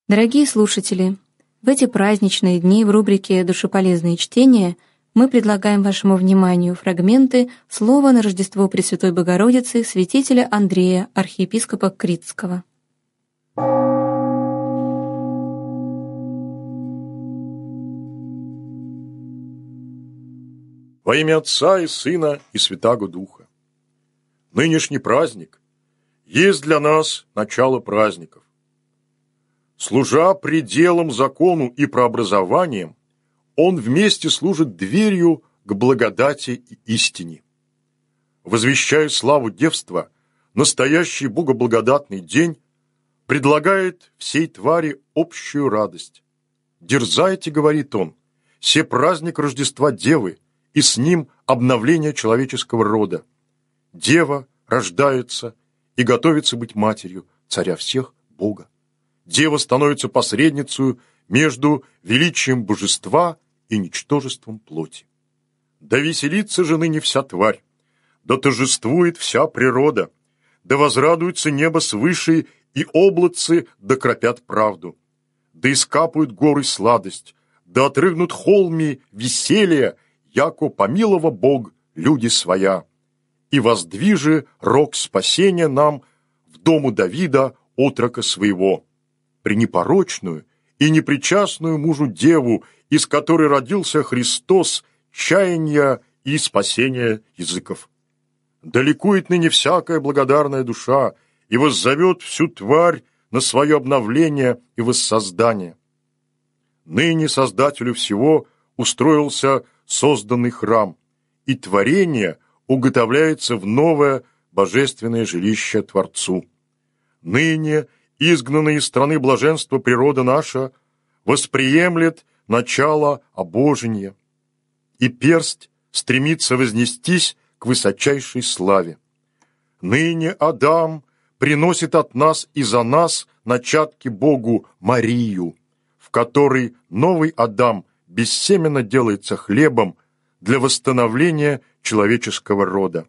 Дорогие слушатели, в эти праздничные дни в рубрике «Душеполезные чтения» мы предлагаем вашему вниманию фрагменты слова на Рождество Пресвятой Богородицы святителя Андрея, архиепископа Критского. Во имя Отца и Сына и Святаго Духа. Нынешний праздник есть для нас начало праздников. Служа пределом закону и прообразованием, он вместе служит дверью к благодати и истине. Возвещая славу девства, настоящий богоблагодатный день предлагает всей твари общую радость. «Дерзайте, — говорит он, — се праздник Рождества Девы, и с ним обновление человеческого рода. Дева рождается и готовится быть матерью царя всех Бога. Дева становится посредницей между величием божества и ничтожеством плоти. Да веселится же ныне вся тварь, да торжествует вся природа, да возрадуется небо свыше, и облацы да кропят правду, да искапают горы сладость, да отрыгнут холми веселья, яко помилова Бог люди своя, и воздвижи рог спасения нам в дому Давида, отрока своего, пренепорочную и непричастную мужу деву, из которой родился Христос, чаяния и спасения языков. Да ликует ныне всякая благодарная душа и воззовет всю тварь на свое обновление и воссоздание. Ныне Создателю всего устроился созданный храм, и творение уготовляется в новое божественное жилище Творцу. Ныне изгнанная из страны блаженства природа наша восприемлет начало обожения, и персть стремится вознестись к высочайшей славе. Ныне Адам приносит от нас и за нас начатки Богу Марию, в которой новый Адам бессеменно делается хлебом для восстановления человеческого рода.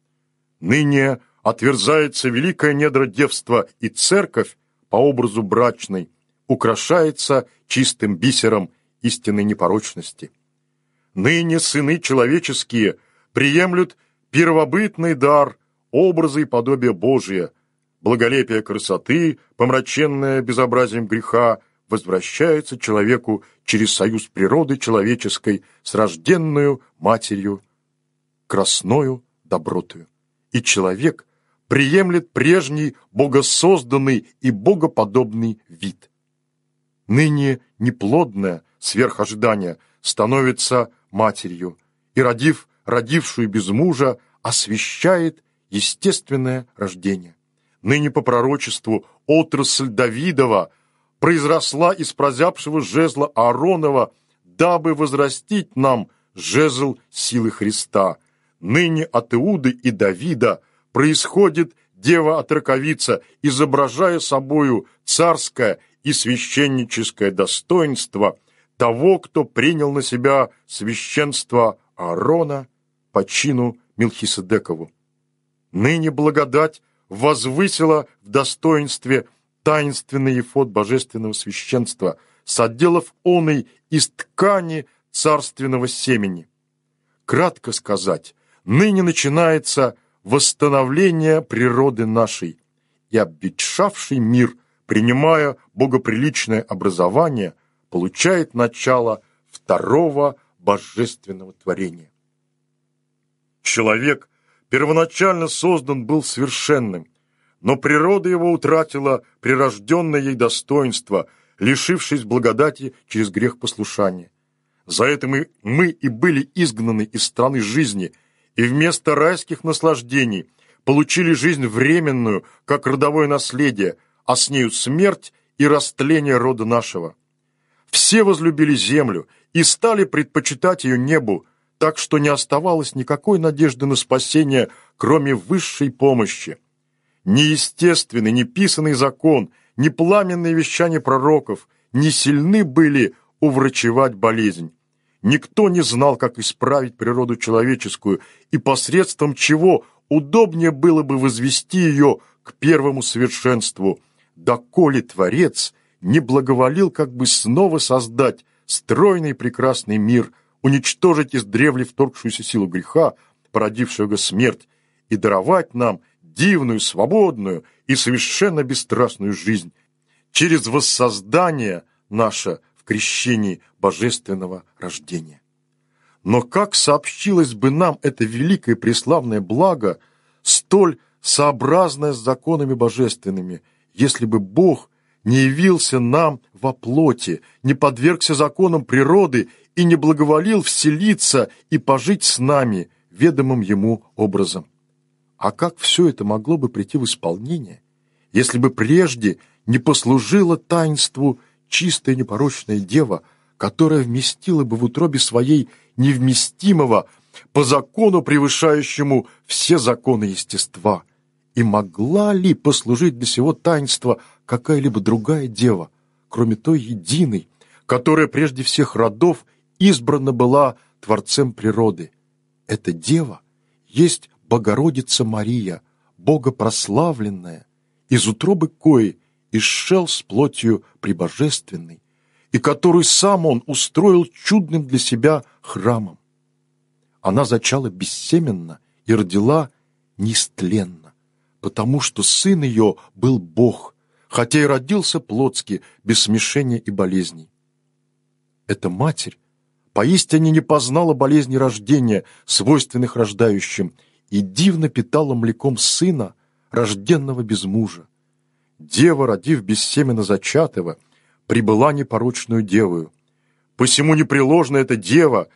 Ныне отверзается великое недро девства, и церковь по образу брачной украшается чистым бисером истинной непорочности. Ныне сыны человеческие приемлют первобытный дар, образа и подобия Божия, благолепие красоты, помраченное безобразием греха, возвращается человеку через союз природы человеческой с рожденную матерью, красною добротою. И человек приемлет прежний богосозданный и богоподобный вид. Ныне неплодное сверх ожидания становится матерью, и, родившую без мужа, освящает естественное рождение. Ныне по пророчеству отрасль Давидова произросла из прозябшего жезла Ааронова, дабы возрастить нам жезл силы Христа. Ныне от Иуды и Давида происходит дева-отроковица, изображая собою царское и священническое достоинство того, кто принял на себя священство Аарона по чину Мелхиседекову. Ныне благодать возвысила в достоинстве таинственный ефод божественного священства, соделав оный из ткани царственного семени. Кратко сказать, ныне начинается восстановление природы нашей, и обветшавший мир, принимая богоприличное образование, получает начало второго божественного творения. Человек первоначально создан был совершенным, но природа его утратила прирожденное ей достоинство, лишившись благодати через грех послушания. За это мы и были изгнаны из страны жизни, и вместо райских наслаждений получили жизнь временную, как родовое наследие, а с нею смерть и растление рода нашего. Все возлюбили землю и стали предпочитать ее небу, так что не оставалось никакой надежды на спасение, кроме высшей помощи. Ни естественный, ни писанный закон, ни пламенные вещания пророков не сильны были уврачевать болезнь. Никто не знал, как исправить природу человеческую, и посредством чего удобнее было бы возвести ее к первому совершенству, доколе Творец не благоволил как бы снова создать стройный прекрасный мир, уничтожить издревле вторгшуюся силу греха, породившего смерть, и даровать нам дивную, свободную и совершенно бесстрастную жизнь через воссоздание наше в крещении божественного рождения. Но как сообщилось бы нам это великое преславное благо, столь сообразное с законами божественными, если бы Бог не явился нам во плоти, не подвергся законам природы и не благоволил вселиться и пожить с нами ведомым Ему образом? А как все это могло бы прийти в исполнение, если бы прежде не послужила таинству чистая непорочная Дева, которая вместила бы в утробе своей невместимого, по закону превышающему все законы естества? И могла ли послужить для сего таинства какая-либо другая дева, кроме той единой, которая прежде всех родов избрана была Творцем природы? Эта дева есть Богородица Мария, Богопрославленная, из утробы кои исшел с плотью пребожественной, и которую сам Он устроил чудным для себя храмом. Она зачала бессеменно и родила неистленно, потому что сын ее был Бог, хотя и родился плотски, без смешения и болезней. Эта матерь поистине не познала болезни рождения, свойственных рождающим, и дивно питала млеком сына, рожденного без мужа. Дева, родив бессеменно зачатого, прибыла непорочную девою. Посему непреложно эта дева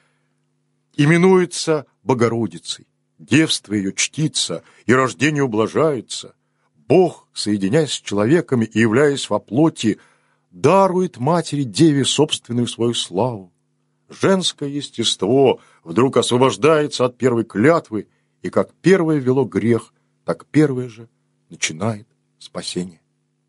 именуется Богородицей. Девство ее чтится, и рождение ублажается. Бог, соединяясь с человеками и являясь во плоти, дарует матери Деве собственную свою славу. Женское естество вдруг освобождается от первой клятвы, и как первое вело грех, так первое же начинает спасение.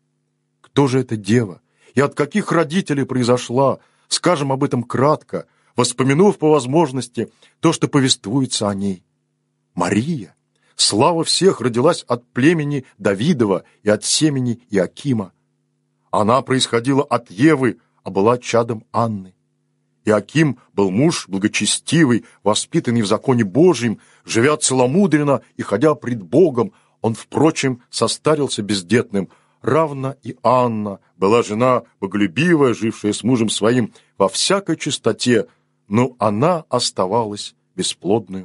Кто же эта дева, и от каких родителей произошла? Скажем об этом кратко, воспомянув по возможности то, что повествуется о ней. Мария, слава всех, родилась от племени Давидова и от семени Иакима. Она происходила от Евы, а была чадом Анны. Иаким был муж благочестивый, воспитанный в законе Божьем, живя целомудренно и ходя пред Богом. Он, впрочем, состарился бездетным. Равно и Анна была жена боголюбивая, жившая с мужем своим во всякой чистоте, но она оставалась бесплодную.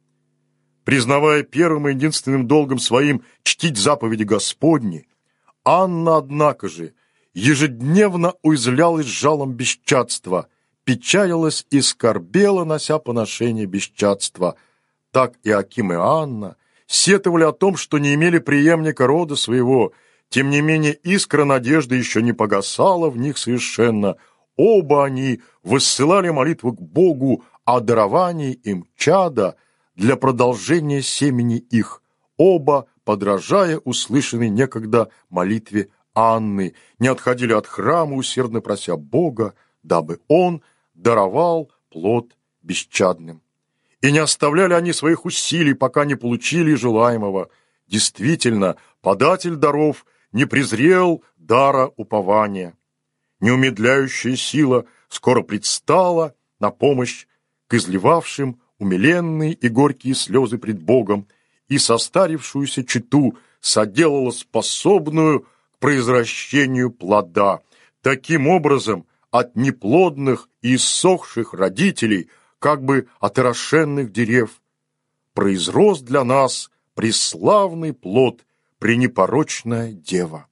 Признавая первым и единственным долгом своим чтить заповеди Господни, Анна, однако же, ежедневно уязвлялась жалом бесчадства, печалилась и скорбела, нося поношение бесчадства. Так Иаким и Анна сетовали о том, что не имели преемника рода своего. Тем не менее, искра надежды еще не погасала в них совершенно. Оба они воссылали молитву к Богу о даровании им чада для продолжения семени их, оба, подражая услышанной некогда молитве Анны, не отходили от храма, усердно прося Бога, дабы Он даровал плод бесчадным. И не оставляли они своих усилий, пока не получили желаемого. Действительно, податель даров не презрел дара упования. Неумедляющая сила скоро предстала на помощь к изливавшим умиленные и горькие слезы пред Богом, и состарившуюся чету соделала способную к произращению плода. Таким образом, от неплодных и иссохших родителей, как бы от орошенных дерев, произрос для нас преславный плод, пренепорочная дева.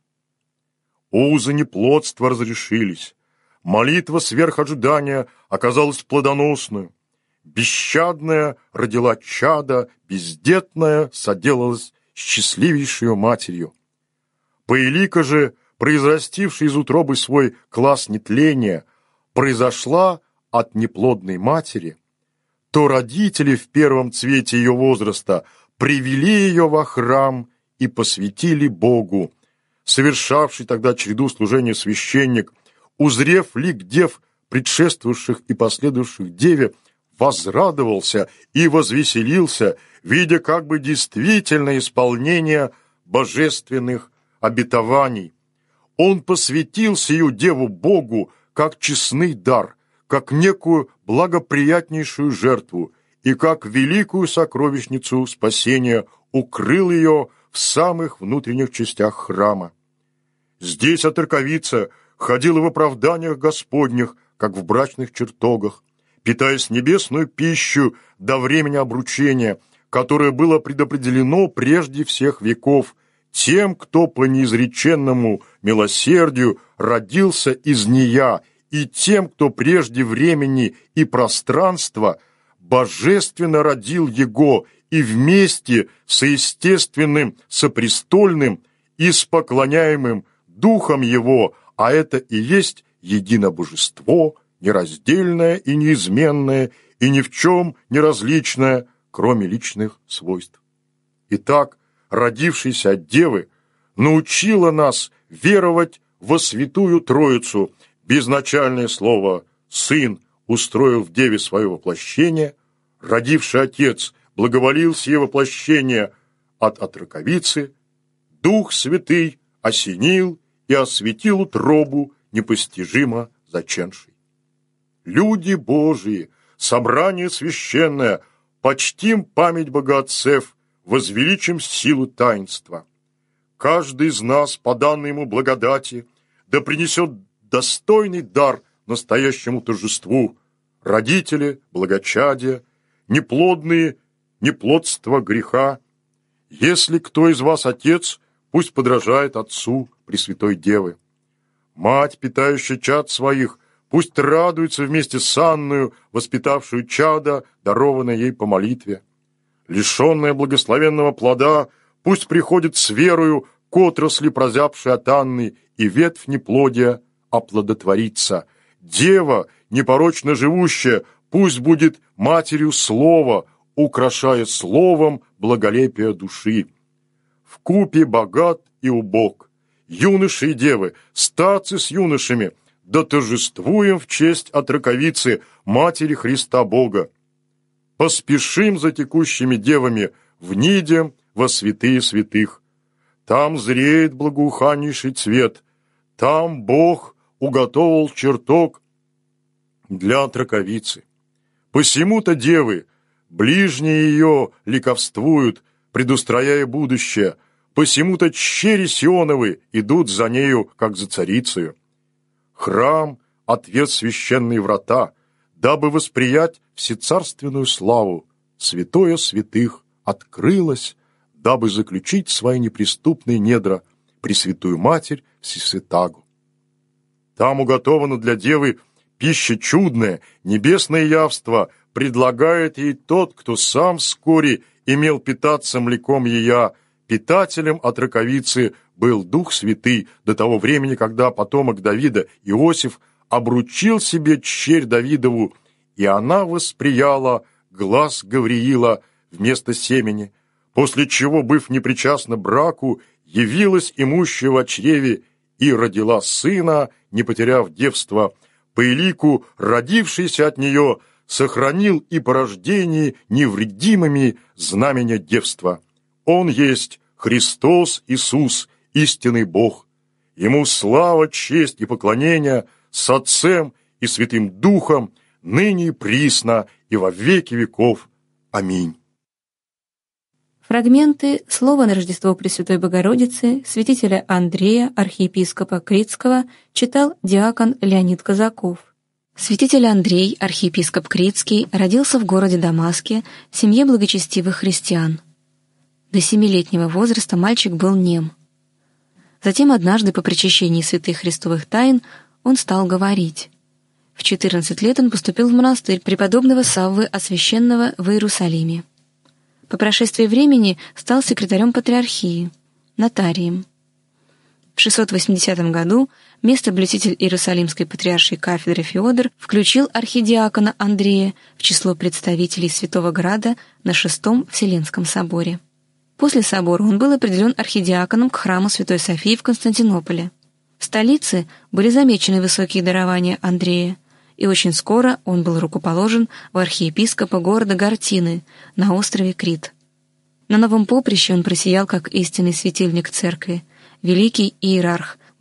Узы неплодства разрешились, молитва сверх ожидания оказалась плодоносную, бесщадная родила чада, бездетная соделалась счастливейшей матерью. Паэлика же, произрастившая из утробы свой класс нетления, произошла от неплодной матери, то родители в первом цвете ее возраста привели ее во храм и посвятили Богу. Совершавший тогда череду служения священник, узрев лик дев, предшествовавших и последовавших деве, возрадовался и возвеселился, видя как бы действительное исполнение божественных обетований. Он посвятил сию деву Богу как честный дар, как некую благоприятнейшую жертву и как великую сокровищницу спасения укрыл ее в самых внутренних частях храма. Здесь отроковица ходила в оправданиях Господних, как в брачных чертогах, питаясь небесную пищу до времени обручения, которое было предопределено прежде всех веков тем, кто по неизреченному милосердию родился из нея, и тем, кто прежде времени и пространства божественно родил его и вместе с естественным, сопрестольным и с поклоняемым Духом Его, а это и есть единобожество, нераздельное и неизменное, и ни в чем не различное, кроме личных свойств. Итак, родившаяся от Девы, научила нас веровать во Святую Троицу. Безначальное слово «Сын» устроил в Деве свое воплощение, родивший Отец благоволил сие воплощение от отроковицы, Дух Святый осенил и осветил утробу непостижимо заченшей. Люди Божии, собрание священное, почтим память богоотцев, возвеличим силу таинства. Каждый из нас, по данной ему благодати, да принесет достойный дар настоящему торжеству, родители, благочадие, неплодные, неплодство греха. Если кто из вас отец, пусть подражает отцу Пресвятой Девы. Мать, питающая чад своих, пусть радуется вместе с Анною, воспитавшую чада, дарованное ей по молитве. Лишенная благословенного плода, пусть приходит с верою к отрасли, прозябшей от Анны, и ветвь неплодия оплодотворится. Дева, непорочно живущая, пусть будет матерью слова, украшая словом благолепие души. Вкупе богат и убог, юноши и девы, старцы с юношами, да торжествуем в честь отроковицы, Матери Христа Бога. Поспешим за текущими девами, внидем во святые святых. Там зреет благоуханнейший цвет, там Бог уготовил чертог для отроковицы. Посему-то девы, ближние ее ликовствуют, предустрояя будущее, посему-то чери Сионовы идут за нею, как за царицею. Храм ответ священные врата, дабы восприять всецарственную славу, святое святых открылось, дабы заключить свои неприступные недра Пресвятую Матерь Всесвятагу. Там уготовано для девы пища чудная, небесное явство предлагает ей тот, кто сам вскоре имел питаться млеком ея. Питателем отроковицы был Дух Святый до того времени, когда потомок Давида Иосиф обручил себе черь Давидову, и она восприяла глас Гавриила вместо семени, после чего, быв непричастна браку, явилась имущая во чреве и родила сына, не потеряв девства. По элику, родившийся от нее, сохранил и по рождении невредимыми знамения девства. Он есть Христос Иисус, истинный Бог. Ему слава, честь и поклонение с Отцем и Святым Духом, ныне и присно, и во веки веков. Аминь. Фрагменты слова на Рождество Пресвятой Богородицы святителя Андрея, архиепископа Критского, читал диакон Леонид Казаков. Святитель Андрей, архиепископ Критский, родился в городе Дамаске в семье благочестивых христиан. До 7-летнего возраста мальчик был нем. Затем однажды по причащении святых христовых тайн он стал говорить. В 14 лет он поступил в монастырь преподобного Саввы Освященного в Иерусалиме. По прошествии времени стал секретарем патриархии, нотарием. В 680 году местоблюститель Иерусалимской патриаршей кафедры Феодор включил архидиакона Андрея в число представителей Святого Града на Шестом Вселенском соборе. После собора он был определен архидиаконом к храму Святой Софии в Константинополе. В столице были замечены высокие дарования Андрея, и очень скоро он был рукоположен в архиепископа города Гортины на острове Крит. На новом поприще он просиял как истинный светильник церкви, великий иерарх,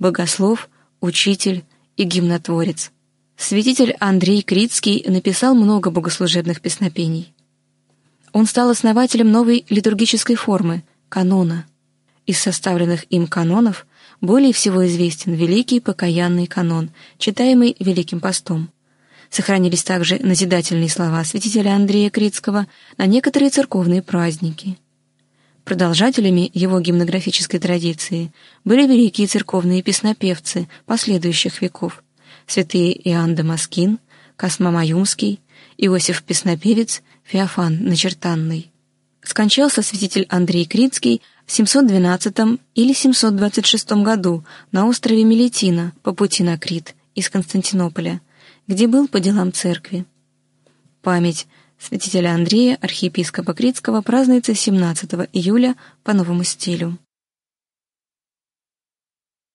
богослов, учитель и гимнотворец. Святитель Андрей Критский написал много богослужебных песнопений. Он стал основателем новой литургической формы – канона. Из составленных им канонов более всего известен Великий Покаянный канон, читаемый Великим постом. Сохранились также назидательные слова святителя Андрея Критского на некоторые церковные праздники. Продолжателями его гимнографической традиции были великие церковные песнопевцы последующих веков: святые Иоанн Дамаскин, Косма Маюмский, Иосиф Песнопевец, Феофан Начертанный. Скончался святитель Андрей Критский в 712 или 726 году на острове Мелитина по пути на Крит из Константинополя, где был по делам церкви. Память святителя Андрея, архиепископа Критского, празднуется 17 июля по новому стилю.